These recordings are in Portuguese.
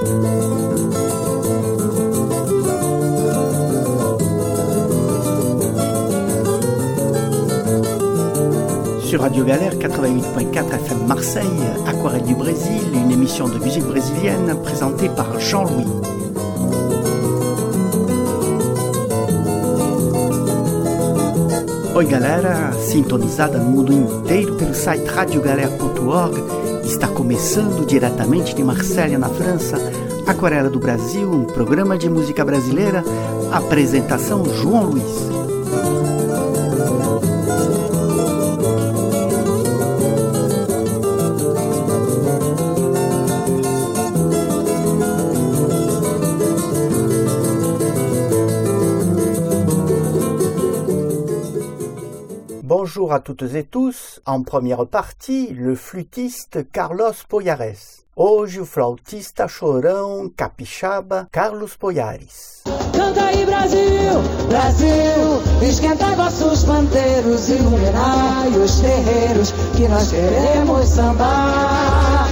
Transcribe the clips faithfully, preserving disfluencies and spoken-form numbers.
Sur Radio Galère quatre-vingt-huit point quatre F M Marseille, Aquarelle du Brésil, une émission de musique brésilienne présentée par Jean-Louis. Oi galera, sintonizada no mundo inteiro pelo site radio galera ponto org, está começando diretamente de Marselha, na França, Aquarela do Brasil, um programa de música brasileira, apresentação João Luiz. Bonjour à toutes et tous. En première partie, le flûtiste Carlos Poyares. Hoje o flautista chorão capixaba Carlos Poyares. Canta aí Brasil, Brasil, esquentai vossos pandeiros, iluminai os terreiros, que nós queremos sambar.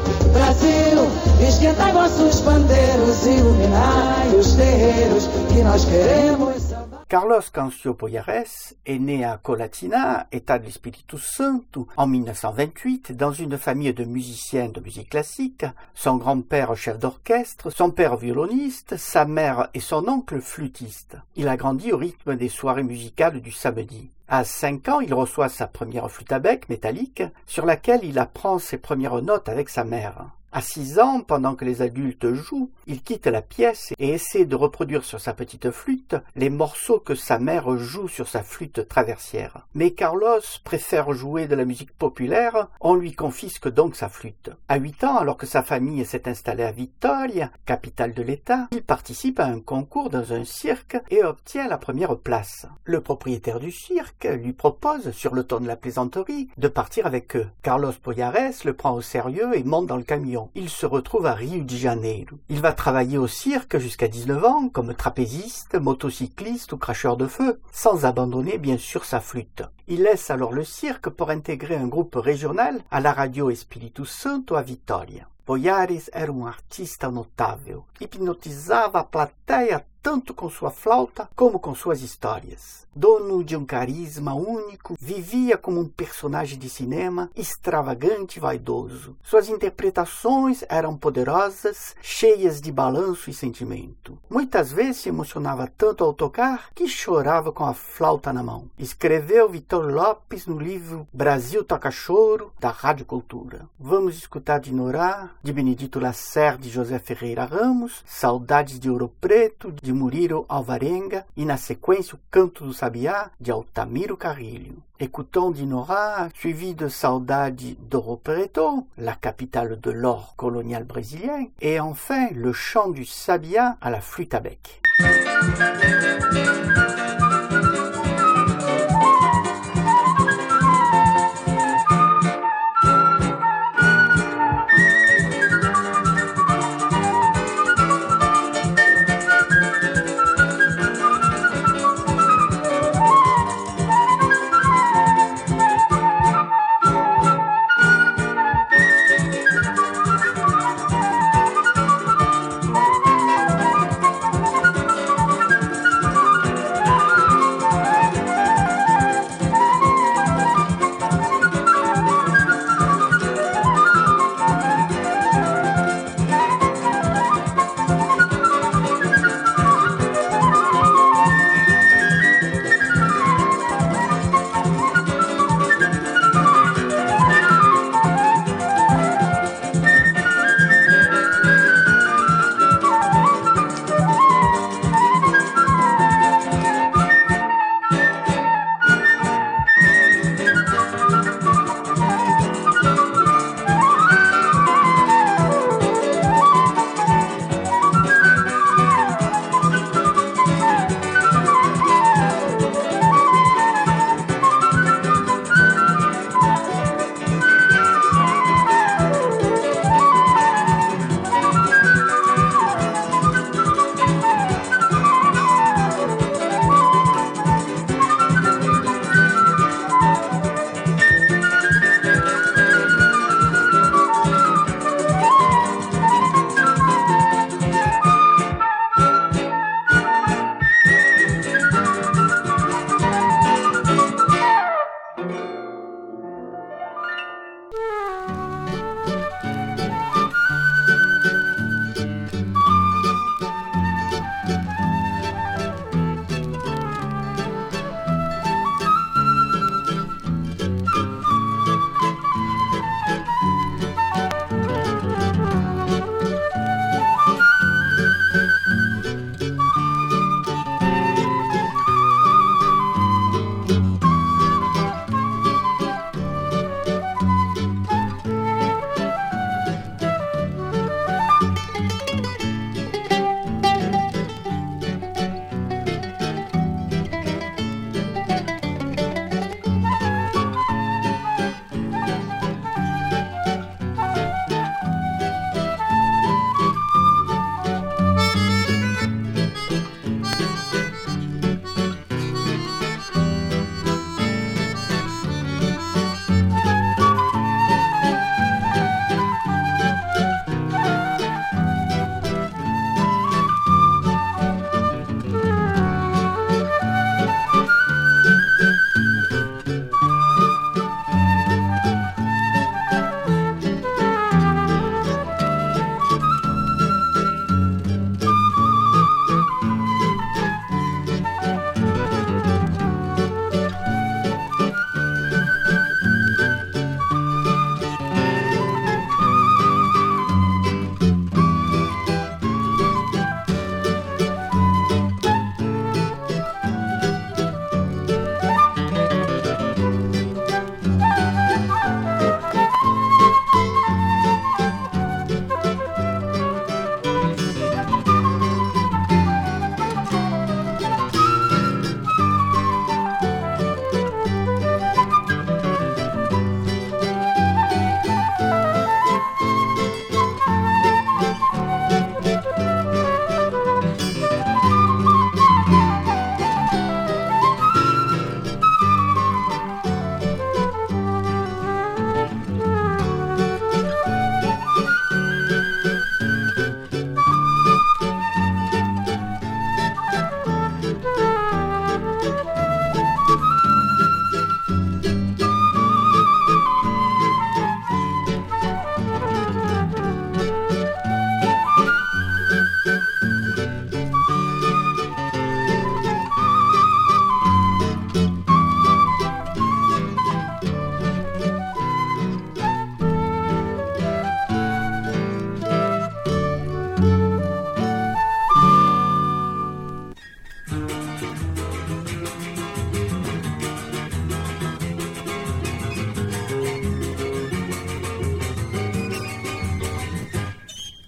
Brasil, esquentai vossos pandeiros, iluminai os terreiros, que nós queremos sambar. Carlos Cancio Poyares est né à Colatina, État de l'Espírito Santo, en mille neuf cent vingt-huit, dans une famille de musiciens de musique classique, son grand-père chef d'orchestre, son père violoniste, sa mère et son oncle flûtiste. Il a grandi au rythme des soirées musicales du samedi. À cinq ans, il reçoit sa première flûte à bec métallique, sur laquelle il apprend ses premières notes avec sa mère. À six ans, pendant que les adultes jouent, il quitte la pièce et essaie de reproduire sur sa petite flûte les morceaux que sa mère joue sur sa flûte traversière. Mais Carlos préfère jouer de la musique populaire, on lui confisque donc sa flûte. À huit ans, alors que sa famille s'est installée à Vitória, capitale de l'État, il participe à un concours dans un cirque et obtient la première place. Le propriétaire du cirque lui propose, sur le ton de la plaisanterie, de partir avec eux. Carlos Poyares le prend au sérieux et monte dans le camion. Il se retrouve à Rio de Janeiro. Il va travailler au cirque jusqu'à dix-neuf ans, comme trapéziste, motocycliste ou cracheur de feu, sans abandonner bien sûr sa flûte. Il laisse alors le cirque pour intégrer un groupe régional à la radio Espírito Santo à Vitória. Poyares era um artista notável, hipnotizava a plateia tanto com sua flauta como com suas histórias. Dono de um carisma único, vivia como um personagem de cinema, extravagante e vaidoso. Suas interpretações eram poderosas, cheias de balanço e sentimento. Muitas vezes se emocionava tanto ao tocar que chorava com a flauta na mão. Escreveu Vitor Lopes no livro Brasil Toca Choro, da Rádio Cultura. Vamos escutar de Norá, de Benedito Lacerda e José Ferreira Ramos, Saudades de Ouro Preto, de Murilo Alvarenga, e na sequência o Canto do Sabiá, de Altamiro Carrilho. Écoutons Dinora, suivi de Saudade d'Ouro Preto, la capitale de l'or colonial brésilien, et enfin le chant du Sabiá à la flûte à bec.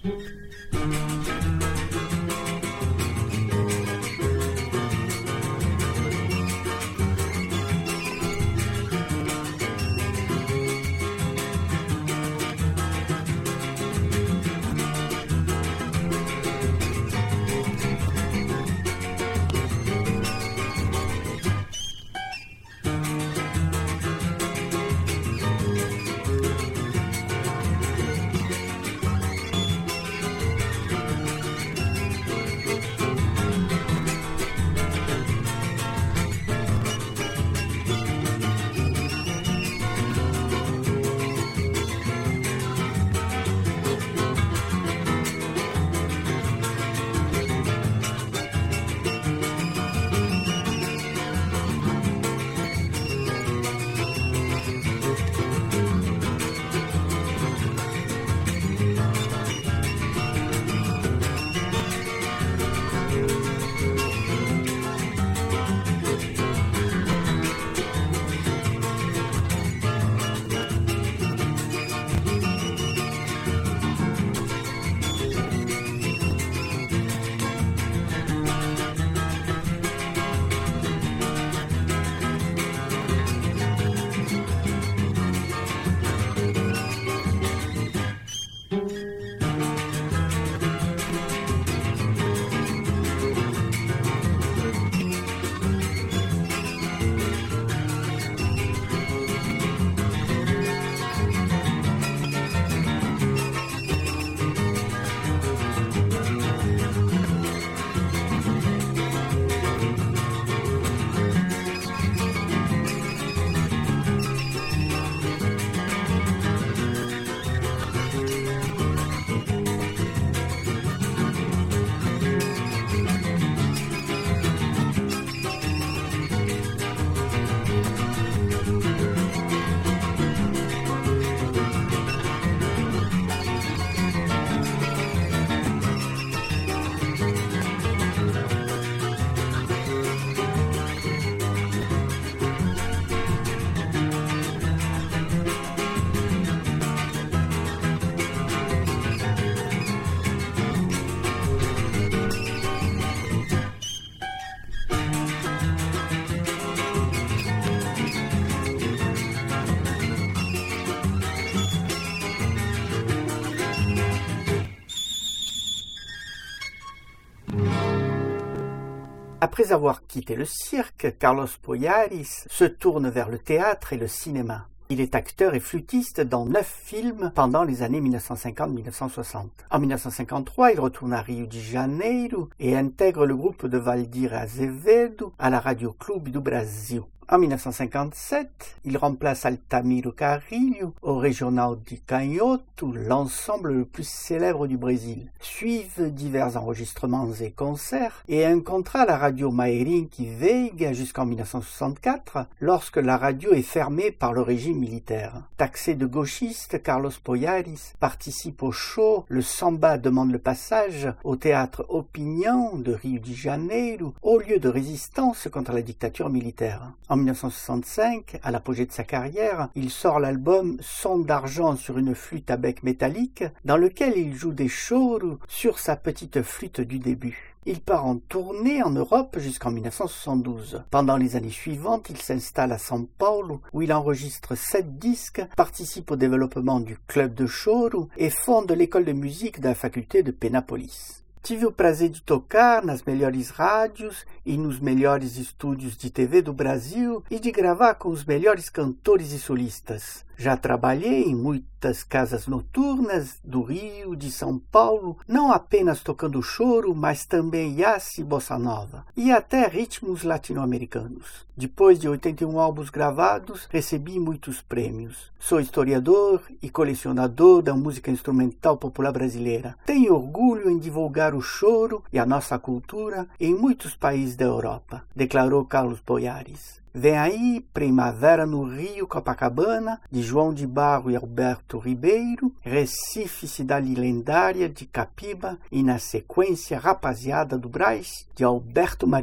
Après avoir quitté le cirque, Carlos Bollaris se tourne vers le théâtre et le cinéma. Il est acteur et flûtiste dans neuf films pendant les années mille neuf cent cinquante à mille neuf cent soixante. En mille neuf cent cinquante-trois, il retourne à Rio de Janeiro et intègre le groupe de Valdir Azevedo à la Radio Clube do Brasil. En mille neuf cent cinquante-sept, il remplace Altamiro Carrilho au Regional de Canhoto, l'ensemble le plus célèbre du Brésil. Suivent divers enregistrements et concerts et un contrat à la radio Mairinque Veiga jusqu'en mille neuf cent soixante-quatre, lorsque la radio est fermée par le régime militaire. Taxé de gauchiste, Carlos Bollaris participe au show Le Samba demande le passage au théâtre Opinião de Rio de Janeiro, au lieu de résistance contre la dictature militaire. En mille neuf cent soixante-cinq, à l'apogée de sa carrière, il sort l'album Son d'argent sur une flûte à bec métallique, dans lequel il joue des choro sur sa petite flûte du début. Il part en tournée en Europe jusqu'en mille neuf cent soixante-douze. Pendant les années suivantes, il s'installe à São Paulo, où il enregistre sept disques, participe au développement du club de choro et fonde l'école de musique de la faculté de Penápolis. Tive o prazer de tocar nas melhores rádios e nos melhores estúdios de T V do Brasil e de gravar com os melhores cantores e solistas. Já trabalhei em muitas casas noturnas do Rio, de São Paulo, não apenas tocando choro, mas também jazz e bossa nova, e até ritmos latino-americanos. Depois de oitenta e um álbuns gravados, recebi muitos prêmios. Sou historiador e colecionador da música instrumental popular brasileira. Tenho orgulho em divulgar o choro e a nossa cultura em muitos países da Europa, declarou Carlos Bollaris. Vem aí Primavera no Rio Copacabana, de João de Barro e Alberto Ribeiro, Recife, cidade lendária de Capiba e, na sequência, Rapaziada do Brás, de Alberto Marino.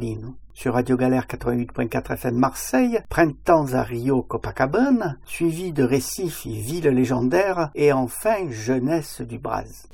sur Radio Galère quatre-vingt-huit point quatre F M Marseille, Printemps à Rio Copacabana, suivi de Récif et Ville légendaire, et enfin Jeunesse du Braz.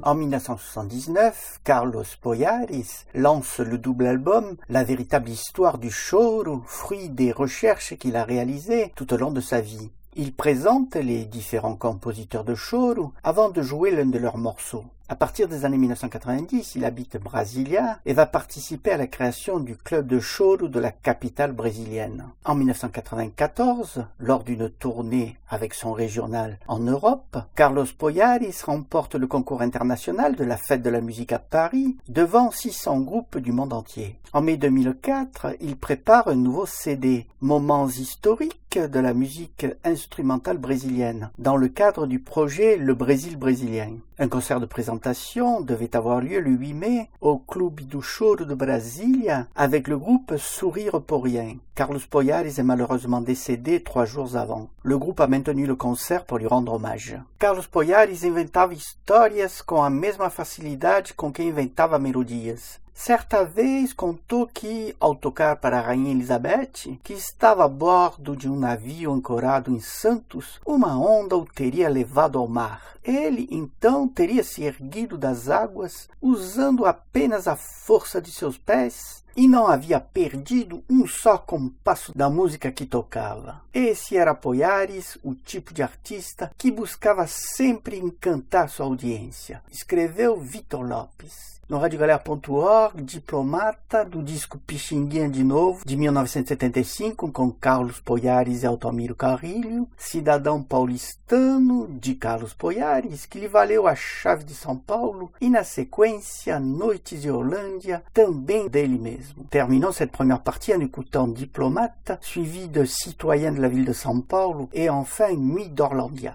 En mille neuf cent soixante-dix-neuf, Carlos Boiaris lance le double album La véritable histoire du choro, fruit des recherches qu'il a réalisées tout au long de sa vie. Il présente les différents compositeurs de choro avant de jouer l'un de leurs morceaux. À partir des années mille neuf cent quatre-vingt-dix, il habite Brasilia et va participer à la création du club de choro de la capitale brésilienne. En mille neuf cent quatre-vingt-quatorze, lors d'une tournée avec son régional en Europe, Carlos Boiaris remporte le concours international de la Fête de la musique à Paris devant six cents groupes du monde entier. En mai deux mille quatre, il prépare un nouveau C D, Moments historiques de la musique instrumentale brésilienne, dans le cadre du projet Le Brésil brésilien. Un concert de présentation devait avoir lieu le huit mai au Clube do Choro de Brasília avec le groupe Sourire pour rien. Carlos Boiaris est malheureusement décédé trois jours avant. Le groupe a maintenu le concert pour lui rendre hommage. Carlos Boiaris inventava histórias com a mesma facilidade com que inventava melodias. Certa vez contou que, ao tocar para a Rainha Elizabeth, que estava a bordo de um navio ancorado em Santos, uma onda o teria levado ao mar. Ele, então, teria se erguido das águas, usando apenas a força de seus pés, e não havia perdido um só compasso da música que tocava. Esse era Boiaris, o tipo de artista que buscava sempre encantar sua audiência, escreveu Vitor Lopes. No radio galera ponto org, Diplomata, do disco Pixinguinha de Novo, de mil novecentos e setenta e cinco, com Carlos Boiaris e Altomiro Carrilho, Cidadão Paulistano, de Carlos Boiaris, que lhe valeu a chave de São Paulo, e na sequência, Noites de Holândia, também dele mesmo. Terminons cette première partie en écoutant Diplomate, suivi de Citoyen de la ville de São Paulo, et enfin Nuit d'Orlandia.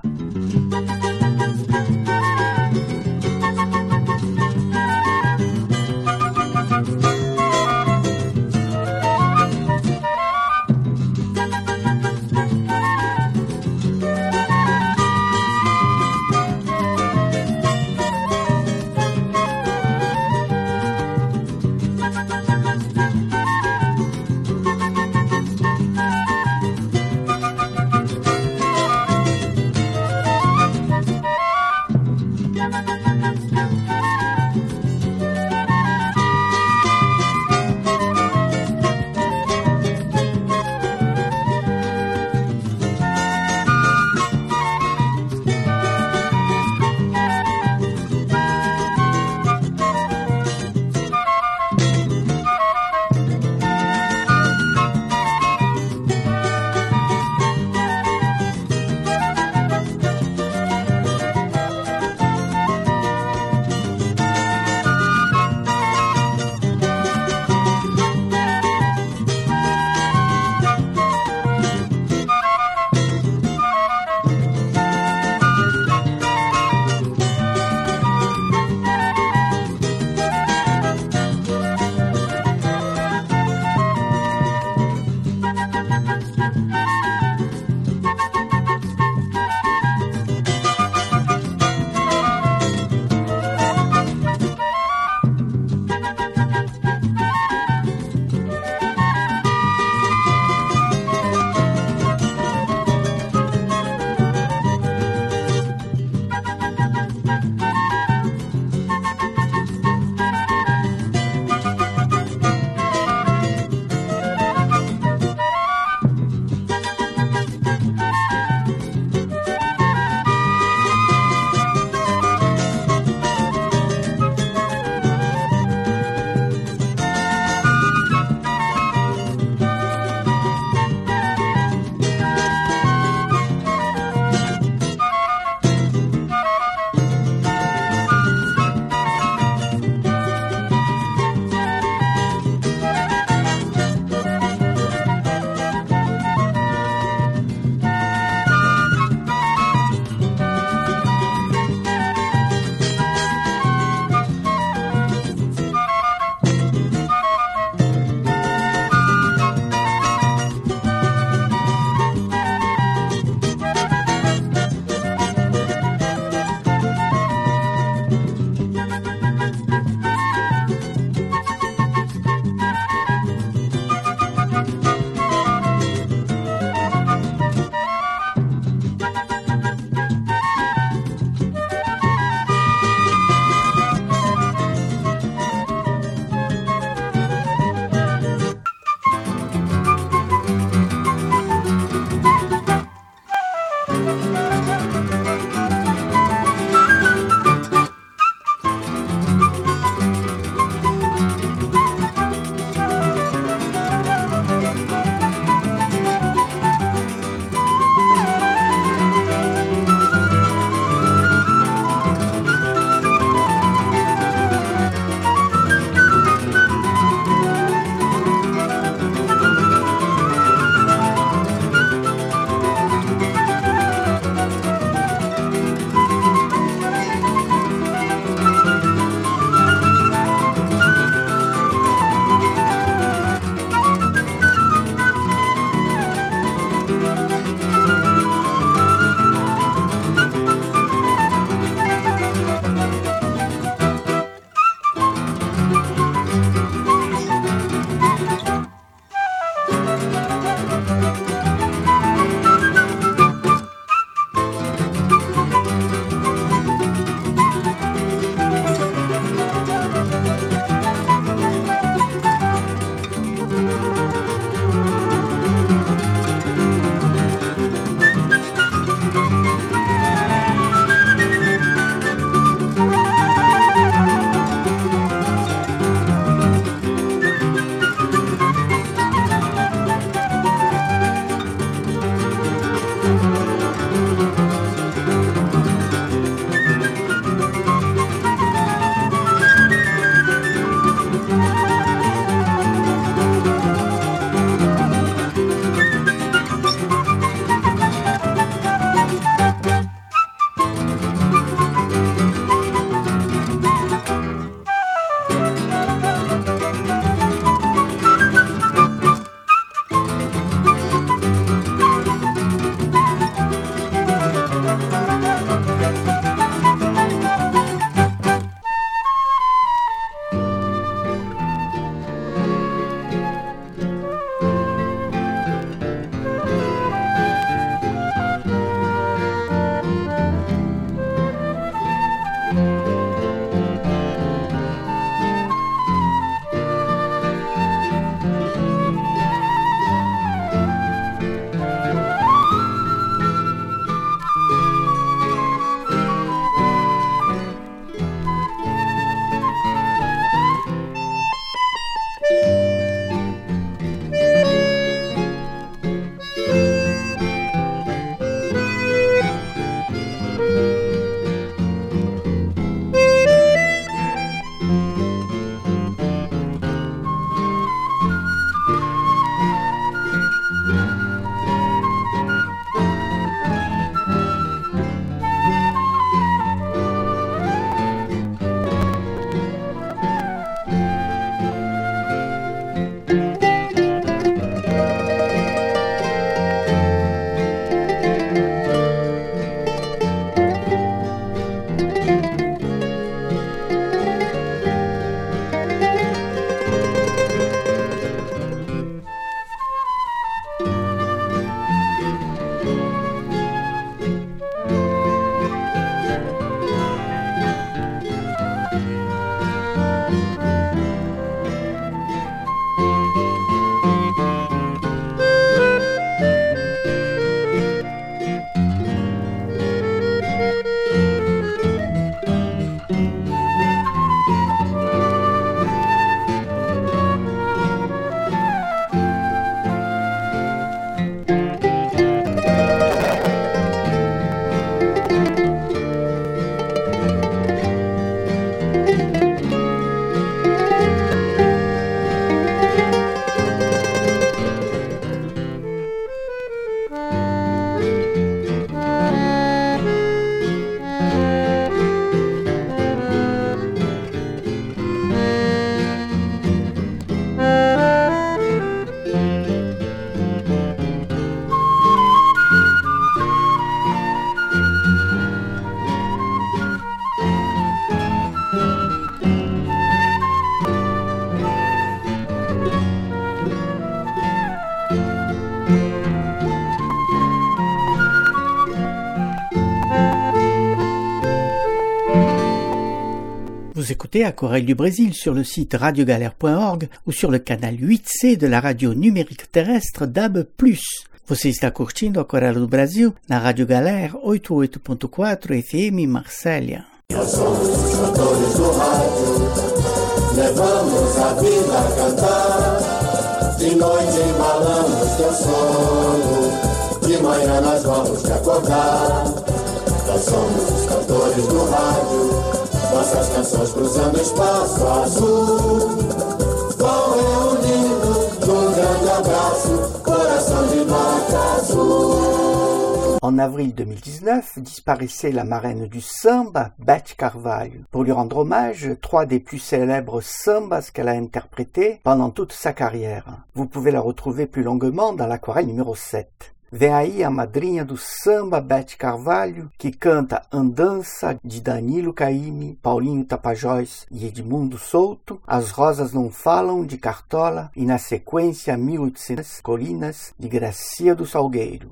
Vous écoutez Aquarelle du Brésil sur le site radio galère point org ou sur le canal huit C de la radio numérique terrestre D A B plus. Você está curtindo Aquarela do Brasil na Rádio Galera oitenta e oito ponto quatro F M Marsella. Nós somos os cantores do rádio, levamos a vida a cantar. De noite embalamos teu sono, de manhã nós vamos te acordar. Nós somos os cantores do rádio, nossas canções cruzando espaço azul. Vão reunindo num grande abraço, coração de nota azul. En avril deux mille dix-neuf, disparaissait la marraine du samba, Beth Carvalho. Pour lui rendre hommage, trois des plus célèbres sambas qu'elle a interprétés pendant toute sa carrière. Vous pouvez la retrouver plus longuement dans l'aquarelle numéro sept. Vem aí a madrinha do samba, Beth Carvalho, que canta Andança, de Danilo Caymmi, Paulinho Tapajós e Edmundo Souto, As Rosas Não Falam, de Cartola, e na sequência mil e oitocentas Colinas, de Gracia do Salgueiro.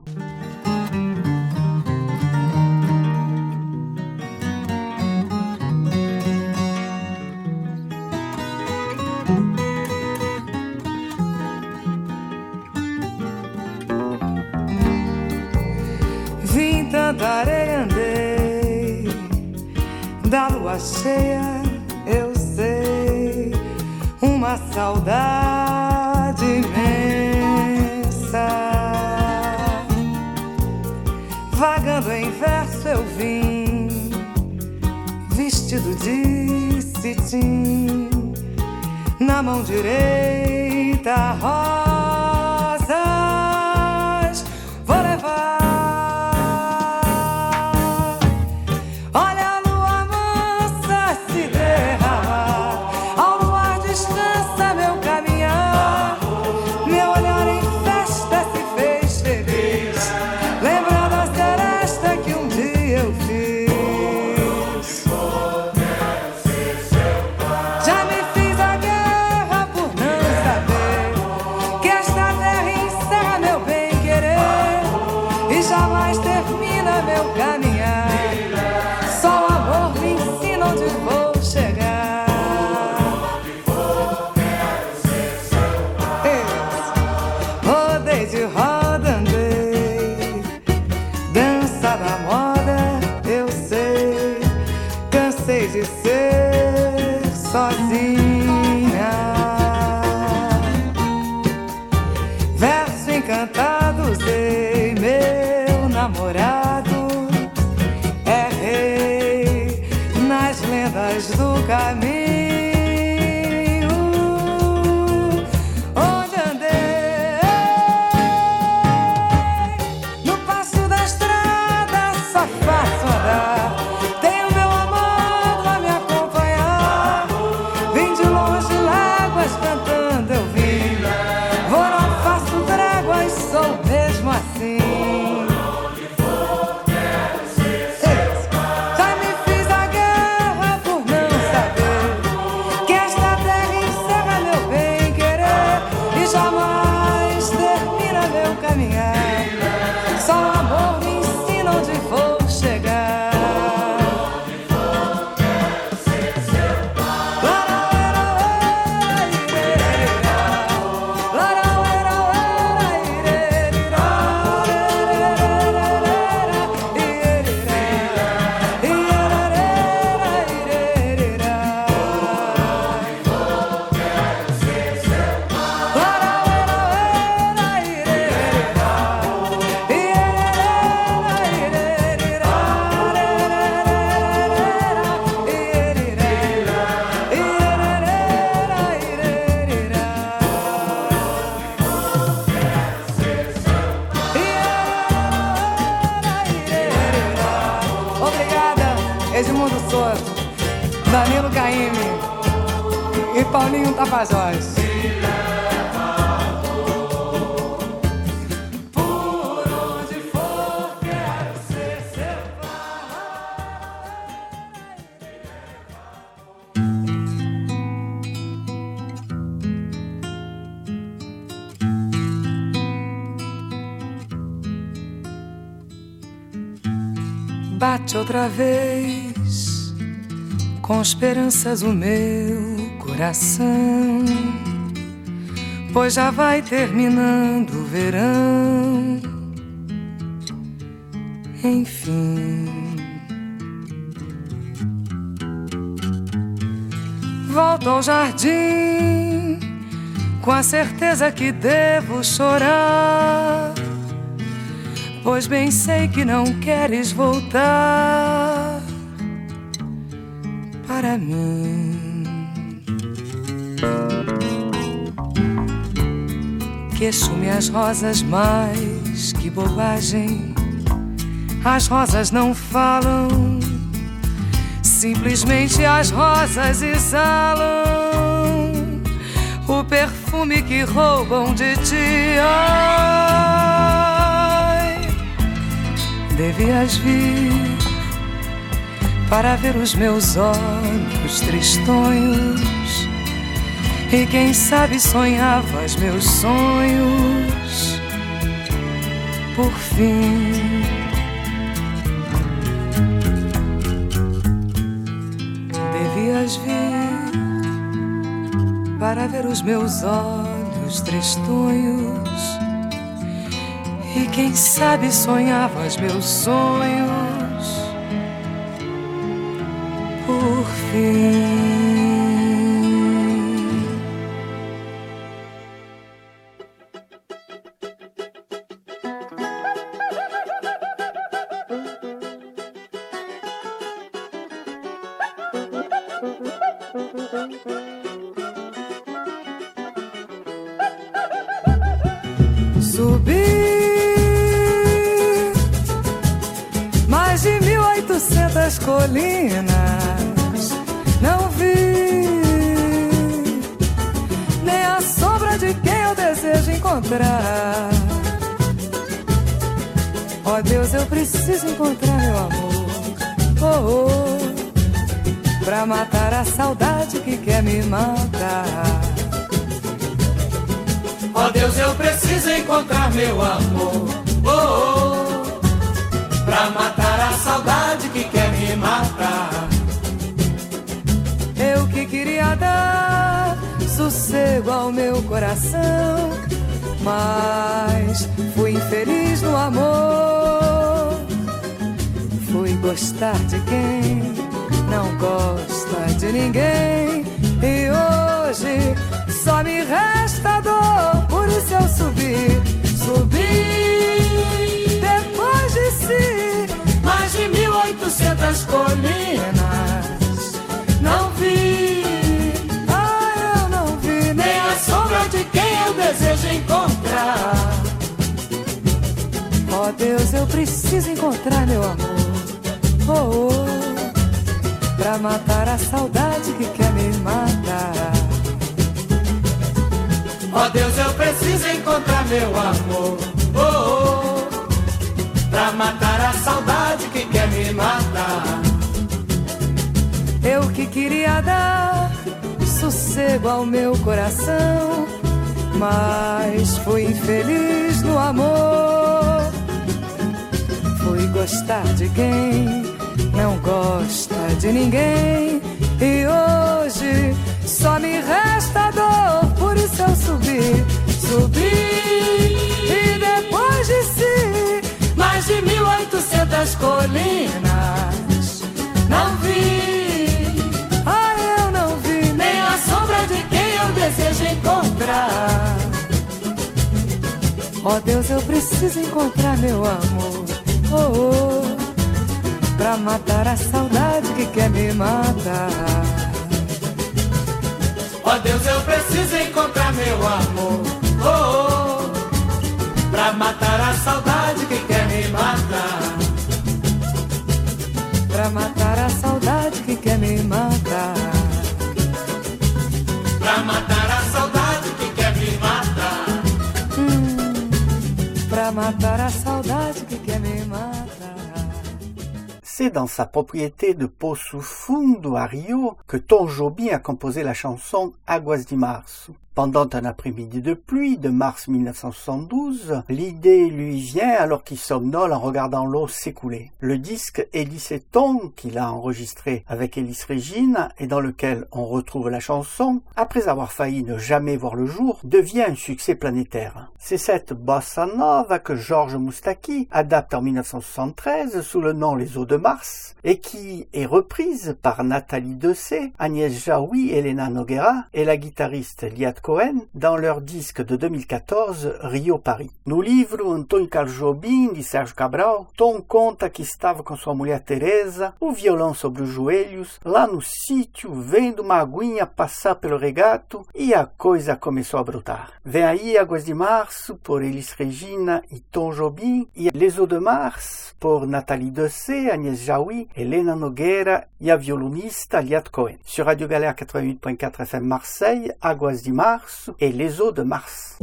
Tanta areia andei, da lua cheia eu sei, uma saudade imensa. Vagando em verso eu vim, vestido de cetim, na mão direita rosas, vou levar. Edmundo Souto, Danilo Caymmi e Paulinho Tapajós. Bate outra vez com esperanças o meu coração, pois já vai terminando o verão. Enfim, volto ao jardim com a certeza que devo chorar, pois bem sei que não queres voltar para mim. Queixo-me as rosas, mas que bobagem, as rosas não falam, simplesmente as rosas exalam o perfume que roubam de ti. Ai, devias vir para ver os meus olhos tristonhos, e quem sabe sonhavas meus sonhos por fim. Devias vir para ver os meus olhos tristonhos, e quem sabe sonhavas meus sonhos por fim. Subi mais de mil e oitocentas colinas, não vi nem a sombra de quem eu desejo encontrar. Ó Deus, eu preciso encontrar meu amor, oh, oh, pra matar a saudade que quer me matar. Ó Deus, eu preciso encontrar meu amor, oh, oh, pra matar a saudade que quer me matar. Eu que queria dar sossego ao meu coração, mas fui infeliz no amor. Fui gostar de quem não gosta de ninguém, e hoje só me resta dor. Por isso eu subi, subi depois de si mais de mil e oitocentas colinas, não vi, ah, eu não vi nem a sombra de quem eu desejo encontrar. Ó Deus, eu preciso encontrar meu amor, oh, oh, pra matar a saudade que quer me matar. Ó Deus, eu preciso encontrar meu amor, oh, oh, pra matar a saudade que quer me matar. Eu que queria dar sossego ao meu coração, mas fui infeliz no amor. Fui gostar de quem não gosta de ninguém, e hoje só me resta dor. Por isso eu subi, subi, e depois de si mais de mil e oitocentas colinas, não vi, ah, eu não vi nem a sombra de quem eu desejo encontrar. Ó Deus, eu preciso encontrar meu amor, oh, oh, pra matar a saudade que quer me matar. Ó Deus, eu preciso encontrar meu amor, oh, oh, pra matar a saudade que quer me matar. Pra matar a saudade que quer me matar. Pra matar a saudade que quer me matar. Hum, pra matar a saudade que quer me matar. C'est dans sa propriété de Poço Fundo à Rio que Tom Jobim a composé la chanson Águas de Março. Pendant un après-midi de pluie de mars mille neuf cent soixante-douze, l'idée lui vient alors qu'il somnole en regardant l'eau s'écouler. Le disque Elisséton, qu'il a enregistré avec Elis Regine et dans lequel on retrouve la chanson, après avoir failli ne jamais voir le jour, devient un succès planétaire. C'est cette bossa nova que Georges Moustaki adapte en mille neuf cent soixante-treize sous le nom Les Eaux de Mars et qui est reprise par Nathalie Dessay, Agnès Jaoui, Elena Noguera et la guitariste Liat Cohen dans leur disque de deux mille quatorze Rio-Paris. No livro Antônio Carlos Jobim, de Sérgio Cabral, Tom conta que estava com sua mulher Teresa, o violão sobre os joelhos, lá no sítio, vendo uma aguinha passar pelo regato e a coisa começou a brotar. Vem aí Águas de Março, por Elis Regina e Tom Jobim, e Les Eaux de Mars, por Nathalie Dessay, Agnès Jaoui, Elena Nogueira e a violonista Liat Cohen. Sur Radio Galère quatre-vingt-huit point quatre F M Marseille, Águas de Março et Les Eaux de Mars.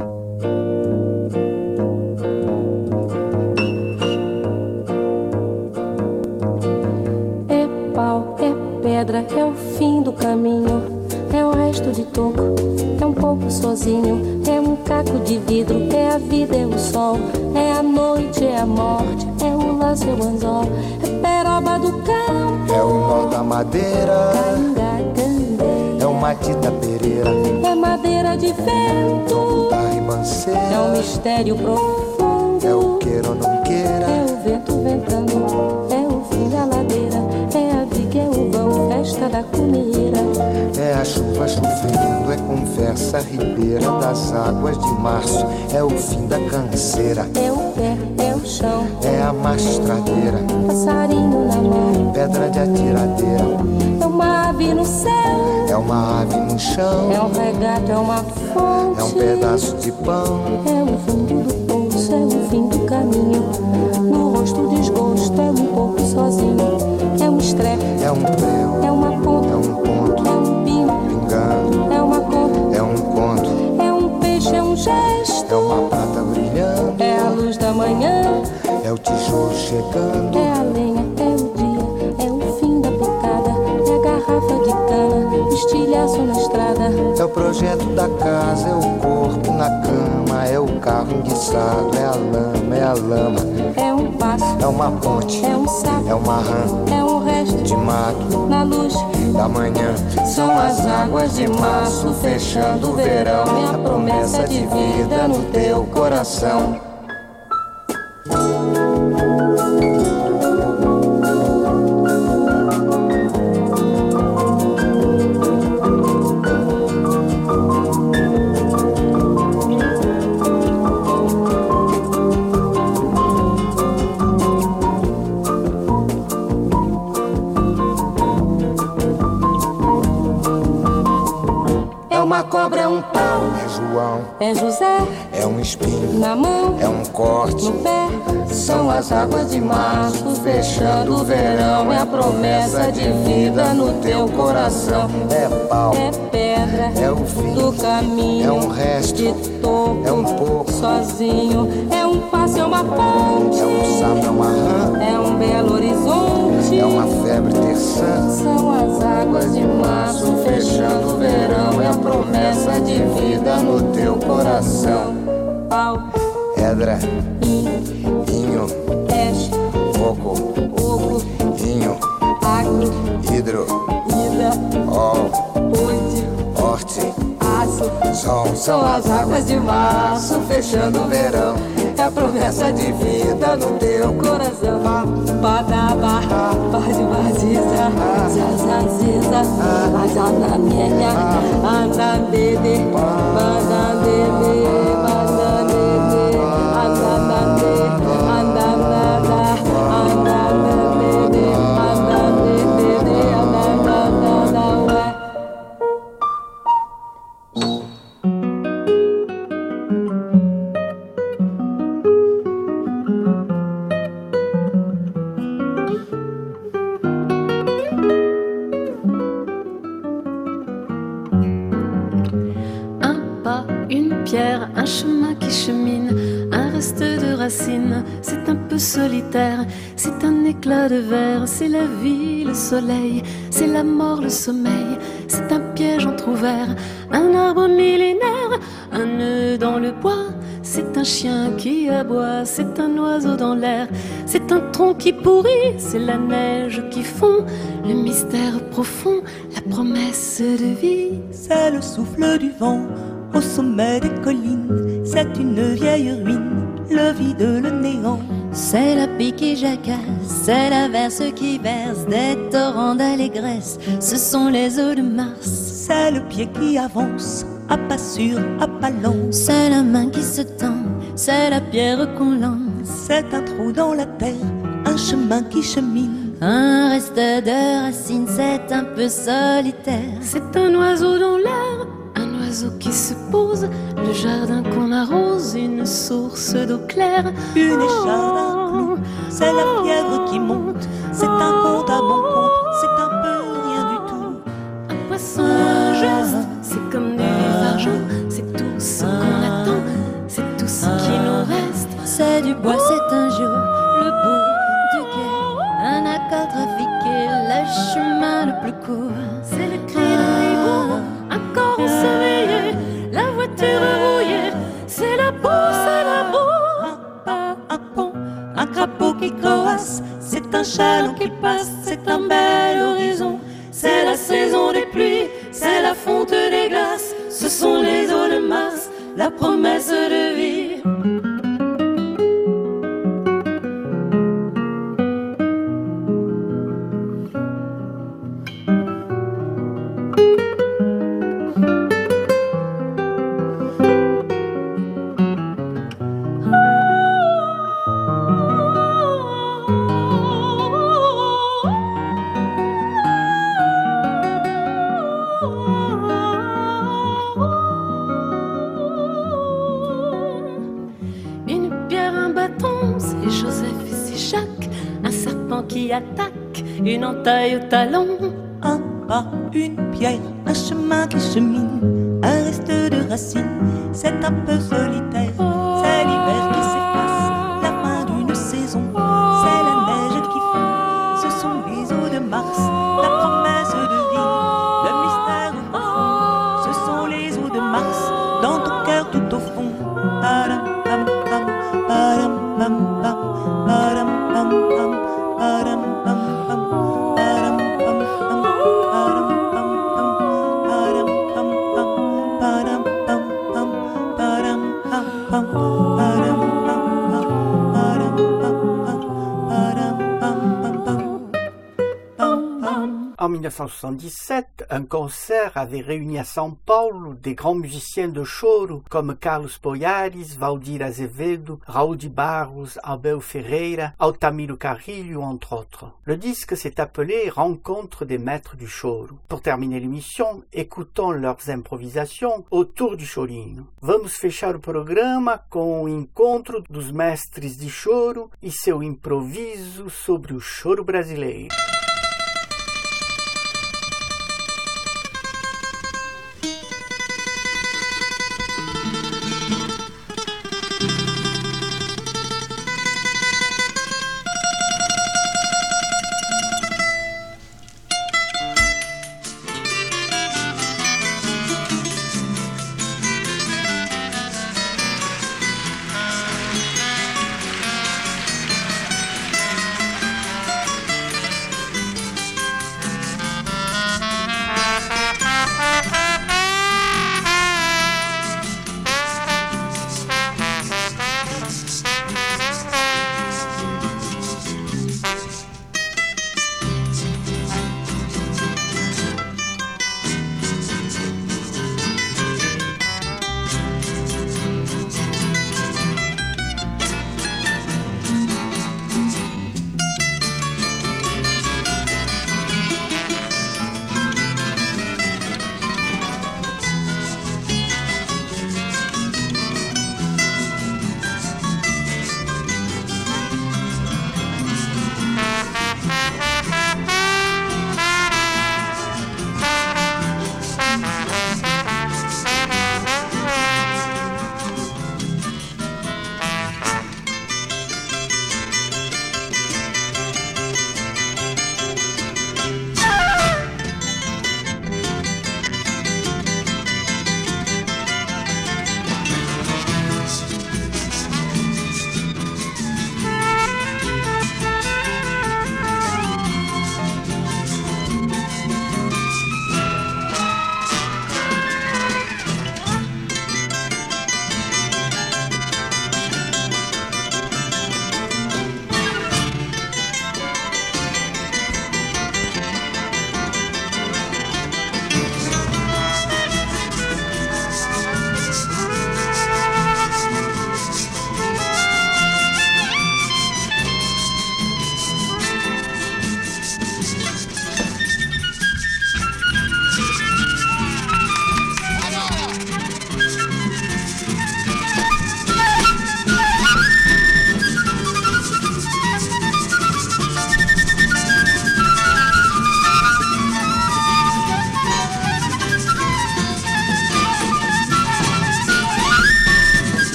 É pau, é pedra, é o fim do caminho, é o resto de toco, é um pouco sozinho, é um caco de vidro, é a vida, é o sol, é a noite, é a morte, é o laço, é o anzol, é peroba do campo, é o nó da madeira, é o matita pereira, é madeira de vento, da ribanceira, é um mistério profundo, é o queira ou não queira, é o vento ventando, é o fim da ladeira, é a viga, é o vão, festa da comida, é a chuva chovendo, é conversa ribeira das águas de março, é o fim da canseira, é o pé, é o chão, é a mastradeira, passarinho na mão, pedra de atiradeira, é uma ave no céu, é uma ave no chão, é um regato, é uma fonte, é um pedaço de pão, é o fundo do poço, é o fim do caminho, no rosto desgosto, é um pouco sozinho, é um estrepe, é um prego, é uma ponta, é um ponto, é um pingo, pingando, é uma conta, é um conto, é um peixe, é um gesto, é uma prata brilhando, é a luz da manhã, é o tijolo chegando, é a lenha, é o dia, é o fim da picada, é a garrafa de cana, o estilhaço na estrada, é o projeto da casa, é o corpo na cama, é o carro enguiçado, é a lama, é a lama, é um passo, é uma ponte, é um sapo, é uma rã, é um resto de mato, na luz da manhã, são as águas de março fechando o verão, é a promessa de vida no teu coração. Uma cobra, é um pau, é João, é José, é um espinho, na mão, é um corte, no pé, são as águas de março fechando o verão, é a promessa de vida no teu coração, é pau, é pedra, é o fim do caminho, é um resto, de topo, é um pouco, sozinho, é um passo, é uma ponte, é um sapo, é uma rã, é um belo horizonte, é uma febre terçã, são as águas de março fechando o verão, é a promessa de vida no teu coração. Pau, pedra, inho, inho, peixe, coco, oco, inho, agro, hidro, ida, ol, ponte, horte, aço, sol, são as águas de março fechando o verão, é a promessa de vida no teu coração. Badaba, pode vaziza, zazaziza, azanamenya, andandede, bandandede, bandandede, andandande, andandada, andandede, andandede, andandada, ué. Un chemin qui chemine, un reste de racines, c'est un peu solitaire, c'est un éclat de verre, c'est la vie, le soleil, c'est la mort, le sommeil, c'est un piège entrouvert, un arbre millénaire, dans le bois, c'est un chien qui aboie, c'est un oiseau dans l'air, c'est un tronc qui pourrit, c'est la neige qui fond, le mystère profond, la promesse de vie. C'est le souffle du vent au sommet des collines, c'est une vieille ruine, le vide, le néant. C'est la pique qui jacasse, c'est l'averse qui verse des torrents d'allégresse, ce sont les eaux de Mars. C'est le pied qui avance, à pas sûr, à pas lent. C'est la main qui se tend, c'est la pierre qu'on lance. C'est un trou dans la terre, un chemin qui chemine. Un reste de racines, c'est un peu solitaire. C'est un oiseau dans l'air, un oiseau qui se pose, le jardin qu'on arrose, une source d'eau claire. Une écharde, un clou, c'est la fièvre qui monte. C'est un conte à bon compte, c'est un peu rien du tout. Un poisson, un geste, c'est comme du argent, c'est tout ce qu'on attend, c'est tout ce qui nous reste. C'est du bois, c'est un jour, le bout du quai, un accord trafiqué, le chemin le plus court. C'est le cri d'un hibou, un corps ensoleillé, la voiture rouillée, c'est la boue, c'est la boue. Un pas, un pont, un crapaud qui coasse, c'est un chaland qui passe, c'est un bel horizon. C'est la saison des pluies, c'est la fonte des glaces, ce sont les eaux de Mars, la promesse de vie. Attaque, une entaille au talon. Un pas, une pierre, un chemin qui chemine, un reste de racines, c'est un peu solitaire. C'est l'hiver qui s'efface, la fin d'une saison, c'est la neige qui fond, ce sont les eaux de Mars, la promesse de vie, le mystère profond, ce sont les eaux de Mars, dans ton cœur tout au fond. Padam, pam, pam, padam, pam, pam, padam, pam, pam. En mille neuf cent soixante-dix-sept, un concert avait réuni à São Paulo des grands musiciens de choro comme Carlos Boiares, Valdir Azevedo, Raul de Barros, Abel Ferreira, Altamiro Carrilho, entre autres. Le disque s'est appelé Rencontre des maîtres du choro. Pour terminer l'émission, écoutons leurs improvisations autour du chorinho. Vamos fechar o programa com o encontro dos mestres de choro e seu improviso sobre o choro brasileiro.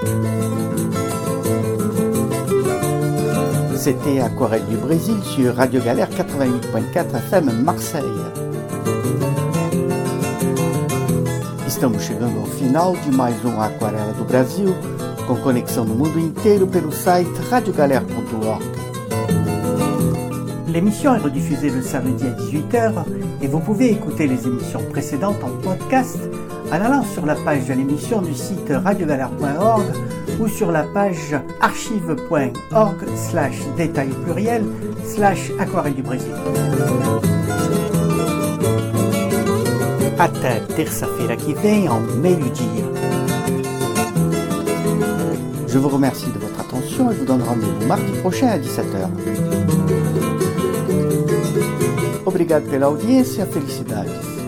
C'était Aquarelle du Brésil sur Radio Galère quatre-vingt-huit point quatre F M Marseille. Estamos chegando ao final de mais um Aquarela do Brasil, com conexão no mundo inteiro pelo site radio galère point org. L'émission est rediffusée le samedi à dix-huit heures et vous pouvez écouter les émissions précédentes en podcast en allant sur la page de l'émission du site radio galère point org ou sur la page archive point org slash détail pluriel slash aquarelle du Brésil. Até terça-feira que vem, ao meio-dia. Je vous remercie de votre attention et je vous donne rendez-vous mardi prochain à dix-sept heures. Obrigado pela audiência, felicidades.